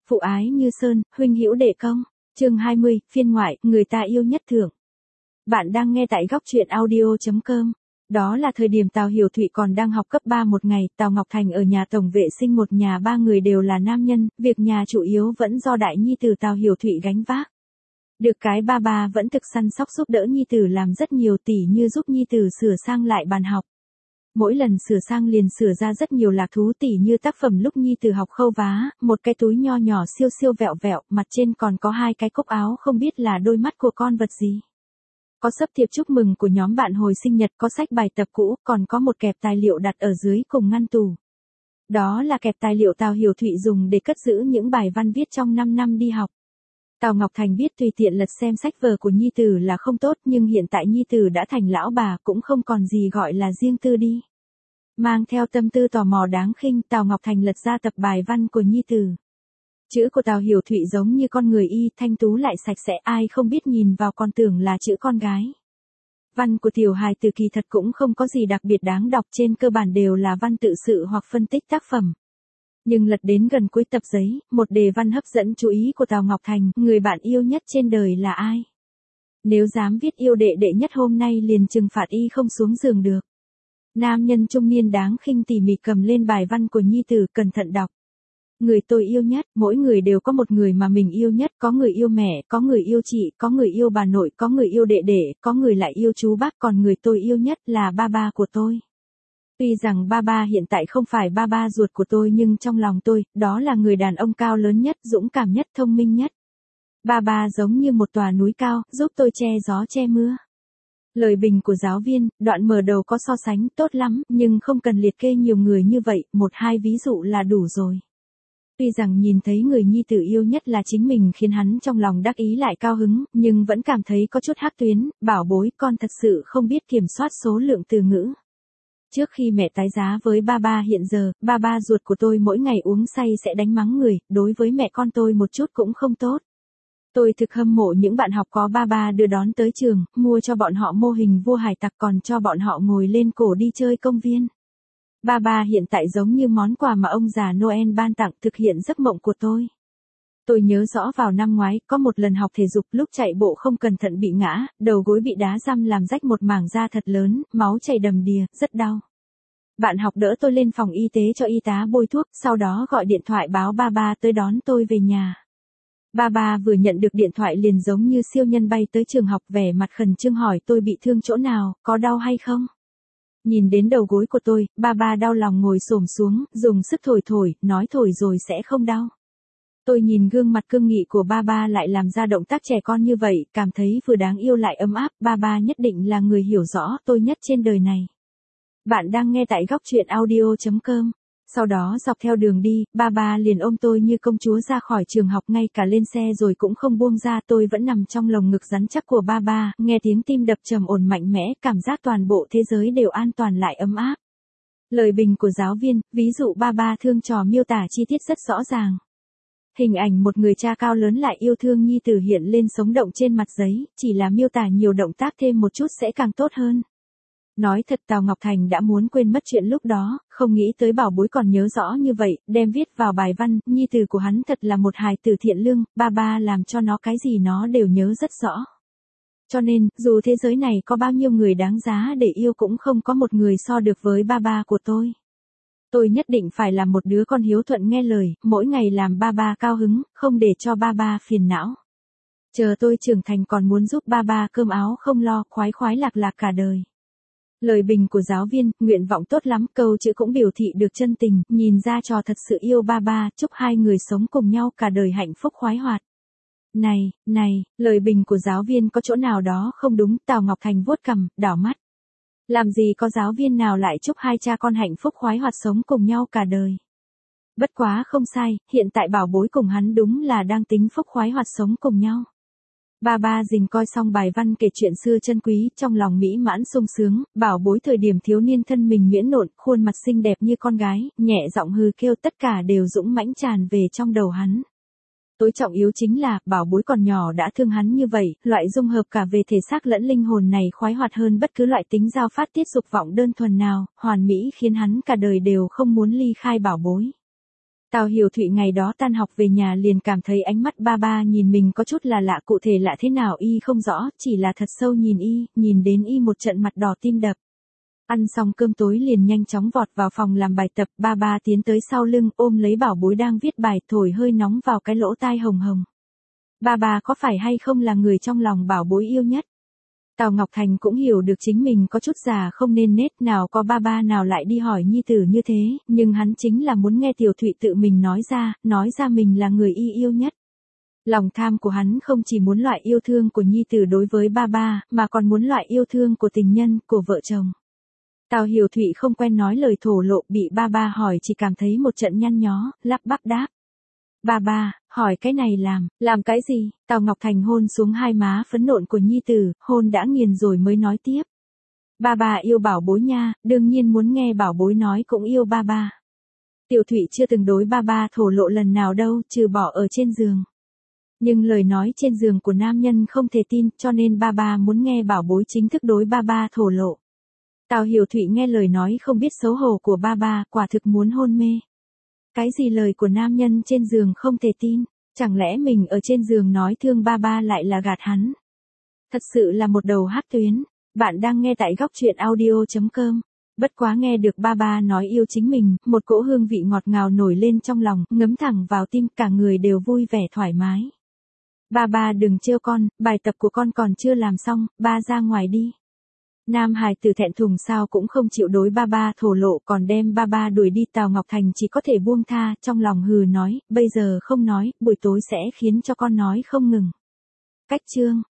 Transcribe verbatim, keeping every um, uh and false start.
Phụ ái như sơn, huynh hữu đệ công. Chương hai mươi, phiên ngoại, người ta yêu nhất thưởng. Bạn đang nghe tại góc truyện audio chấm com. Đó là thời điểm Tào Hiểu Thụy còn đang học cấp ba một ngày, Tào Ngọc Thành ở nhà tổng vệ sinh một nhà ba người đều là nam nhân, việc nhà chủ yếu vẫn do đại nhi tử Tào Hiểu Thụy gánh vác. Được cái ba ba vẫn thực săn sóc giúp đỡ nhi tử làm rất nhiều, tỉ như giúp nhi tử sửa sang lại bàn học. Mỗi lần sửa sang liền sửa ra rất nhiều lạc thú, tỉ như tác phẩm lúc nhi tử học khâu vá, một cái túi nho nhỏ siêu siêu vẹo vẹo, mặt trên còn có hai cái cúc áo không biết là đôi mắt của con vật gì. Có sấp thiệp chúc mừng của nhóm bạn hồi sinh nhật, có sách bài tập cũ, còn có một kẹp tài liệu đặt ở dưới cùng ngăn tủ. Đó là kẹp tài liệu Tào Hiểu Thụy dùng để cất giữ những bài văn viết trong năm năm đi học. Tào Ngọc Thành biết tùy tiện lật xem sách vở của nhi tử là không tốt, nhưng hiện tại nhi tử đã thành lão bà, cũng không còn gì gọi là riêng tư đi. Mang theo tâm tư tò mò đáng khinh, Tào Ngọc Thành lật ra tập bài văn của nhi tử. Chữ của Tào Hiểu Thụy giống như con người y, thanh tú lại sạch sẽ, ai không biết nhìn vào còn tưởng là chữ con gái. Văn của tiểu hài tử kỳ thật cũng không có gì đặc biệt đáng đọc, trên cơ bản đều là văn tự sự hoặc phân tích tác phẩm. Nhưng lật đến gần cuối tập giấy, một đề văn hấp dẫn chú ý của Tào Ngọc Thành, người bạn yêu nhất trên đời là ai? Nếu dám viết yêu đệ đệ nhất hôm nay liền trừng phạt y không xuống giường được. Nam nhân trung niên đáng khinh tỉ mỉ cầm lên bài văn của nhi tử, cẩn thận đọc. Người tôi yêu nhất, mỗi người đều có một người mà mình yêu nhất, có người yêu mẹ, có người yêu chị, có người yêu bà nội, có người yêu đệ đệ, có người lại yêu chú bác, còn người tôi yêu nhất là ba ba của tôi. Tuy rằng ba ba hiện tại không phải ba ba ruột của tôi, nhưng trong lòng tôi, đó là người đàn ông cao lớn nhất, dũng cảm nhất, thông minh nhất. Ba ba giống như một tòa núi cao, giúp tôi che gió che mưa. Lời bình của giáo viên, đoạn mở đầu có so sánh, tốt lắm, nhưng không cần liệt kê nhiều người như vậy, một hai ví dụ là đủ rồi. Tuy rằng nhìn thấy người nhi tử yêu nhất là chính mình khiến hắn trong lòng đắc ý lại cao hứng, nhưng vẫn cảm thấy có chút hắc tuyến, bảo bối, con thật sự không biết kiểm soát số lượng từ ngữ. Trước khi mẹ tái giá với ba ba hiện giờ, ba ba ruột của tôi mỗi ngày uống say sẽ đánh mắng người, đối với mẹ con tôi một chút cũng không tốt. Tôi thực hâm mộ những bạn học có ba ba đưa đón tới trường, mua cho bọn họ mô hình vua hải tặc, còn cho bọn họ ngồi lên cổ đi chơi công viên. Ba ba hiện tại giống như món quà mà ông già Noel ban tặng, thực hiện giấc mộng của tôi. Tôi nhớ rõ vào năm ngoái, có một lần học thể dục, lúc chạy bộ không cẩn thận bị ngã, đầu gối bị đá răm làm rách một mảng da thật lớn, máu chảy đầm đìa, rất đau. Bạn học đỡ tôi lên phòng y tế cho y tá bôi thuốc, sau đó gọi điện thoại báo ba ba tới đón tôi về nhà. Ba ba vừa nhận được điện thoại liền giống như siêu nhân bay tới trường học, vẻ mặt khẩn trương hỏi tôi bị thương chỗ nào, có đau hay không? Nhìn đến đầu gối của tôi, ba ba đau lòng ngồi xổm xuống, dùng sức thổi thổi, nói thổi rồi sẽ không đau. Tôi nhìn gương mặt cương nghị của ba ba lại làm ra động tác trẻ con như vậy, cảm thấy vừa đáng yêu lại ấm áp, ba ba nhất định là người hiểu rõ tôi nhất trên đời này. Bạn đang nghe tại góc truyện audio chấm com. Sau đó dọc theo đường đi, ba ba liền ôm tôi như công chúa ra khỏi trường học, ngay cả lên xe rồi cũng không buông ra, tôi vẫn nằm trong lồng ngực rắn chắc của ba ba, nghe tiếng tim đập trầm ổn mạnh mẽ, cảm giác toàn bộ thế giới đều an toàn lại ấm áp. Lời bình của giáo viên, ví dụ ba ba thương trò miêu tả chi tiết rất rõ ràng. Hình ảnh một người cha cao lớn lại yêu thương nhi tử hiện lên sống động trên mặt giấy, chỉ là miêu tả nhiều động tác thêm một chút sẽ càng tốt hơn. Nói thật, Tào Ngọc Thành đã muốn quên mất chuyện lúc đó, không nghĩ tới bảo bối còn nhớ rõ như vậy, đem viết vào bài văn, nhi tử của hắn thật là một hài tử thiện lương, ba ba làm cho nó cái gì nó đều nhớ rất rõ. Cho nên, dù thế giới này có bao nhiêu người đáng giá để yêu cũng không có một người so được với ba ba của tôi. Tôi nhất định phải làm một đứa con hiếu thuận nghe lời, mỗi ngày làm ba ba cao hứng, không để cho ba ba phiền não. Chờ tôi trưởng thành còn muốn giúp ba ba cơm áo không lo, khoái khoái lạc lạc cả đời. Lời bình của giáo viên, nguyện vọng tốt lắm, câu chữ cũng biểu thị được chân tình, nhìn ra trò thật sự yêu ba ba, chúc hai người sống cùng nhau cả đời hạnh phúc khoái hoạt. Này, này, lời bình của giáo viên có chỗ nào đó không đúng, Tào Ngọc Thành vuốt cằm, đảo mắt. Làm gì có giáo viên nào lại chúc hai cha con hạnh phúc khoái hoạt sống cùng nhau cả đời. Bất quá không sai, hiện tại bảo bối cùng hắn đúng là đang tính phúc khoái hoạt sống cùng nhau. Ba ba dình coi xong bài văn kể chuyện xưa chân quý, trong lòng mỹ mãn sung sướng, bảo bối thời điểm thiếu niên thân mình nhuyễn nộn, khuôn mặt xinh đẹp như con gái, nhẹ giọng hừ kêu, tất cả đều dũng mãnh tràn về trong đầu hắn. Tối trọng yếu chính là, bảo bối còn nhỏ đã thương hắn như vậy, loại dung hợp cả về thể xác lẫn linh hồn này khoái hoạt hơn bất cứ loại tính giao phát tiết dục vọng đơn thuần nào, hoàn mỹ khiến hắn cả đời đều không muốn ly khai bảo bối. Tào Hiểu Thụy ngày đó tan học về nhà liền cảm thấy ánh mắt ba ba nhìn mình có chút là lạ, cụ thể lạ thế nào y không rõ, chỉ là thật sâu nhìn y, nhìn đến y một trận mặt đỏ tim đập. Ăn xong cơm tối liền nhanh chóng vọt vào phòng làm bài tập, ba ba tiến tới sau lưng ôm lấy bảo bối đang viết bài, thổi hơi nóng vào cái lỗ tai hồng hồng. Ba ba có phải hay không là người trong lòng bảo bối yêu nhất? Tào Ngọc Thành cũng hiểu được chính mình có chút già không nên nết, nào có ba ba nào lại đi hỏi nhi tử như thế, nhưng hắn chính là muốn nghe Tiểu Thụy tự mình nói ra, nói ra mình là người y yêu nhất. Lòng tham của hắn không chỉ muốn loại yêu thương của nhi tử đối với ba ba, mà còn muốn loại yêu thương của tình nhân, của vợ chồng. Tào Hiểu Thụy không quen nói lời thổ lộ, bị ba ba hỏi chỉ cảm thấy một trận nhăn nhó, lắp bắp đáp. Ba ba, hỏi cái này làm, làm cái gì? Tào Ngọc Thành hôn xuống hai má phấn nộn của nhi tử, hôn đã nghiền rồi mới nói tiếp. Ba ba yêu bảo bối nha, đương nhiên muốn nghe bảo bối nói cũng yêu ba ba. Tiểu Thụy chưa từng đối ba ba thổ lộ lần nào đâu, trừ bỏ ở trên giường. Nhưng lời nói trên giường của nam nhân không thể tin, cho nên ba ba muốn nghe bảo bối chính thức đối ba ba thổ lộ. Tào Hiểu Thụy nghe lời nói không biết xấu hổ của ba ba, quả thực muốn hôn mê. Cái gì lời của nam nhân trên giường không thể tin, chẳng lẽ mình ở trên giường nói thương ba ba lại là gạt hắn. Thật sự là một đầu hắc tuyến. Bạn đang nghe tại góc truyện audio chấm com. Bất quá nghe được ba ba nói yêu chính mình, một cỗ hương vị ngọt ngào nổi lên trong lòng, ngấm thẳng vào tim, cả người đều vui vẻ thoải mái. Ba ba đừng trêu con, bài tập của con còn chưa làm xong, ba ra ngoài đi. Nam hài tử thẹn thùng sao cũng không chịu đối ba ba thổ lộ, còn đem ba ba đuổi đi. Tào Ngọc Thành chỉ có thể buông tha, trong lòng hừ nói, bây giờ không nói, buổi tối sẽ khiến cho con nói không ngừng. Cách chương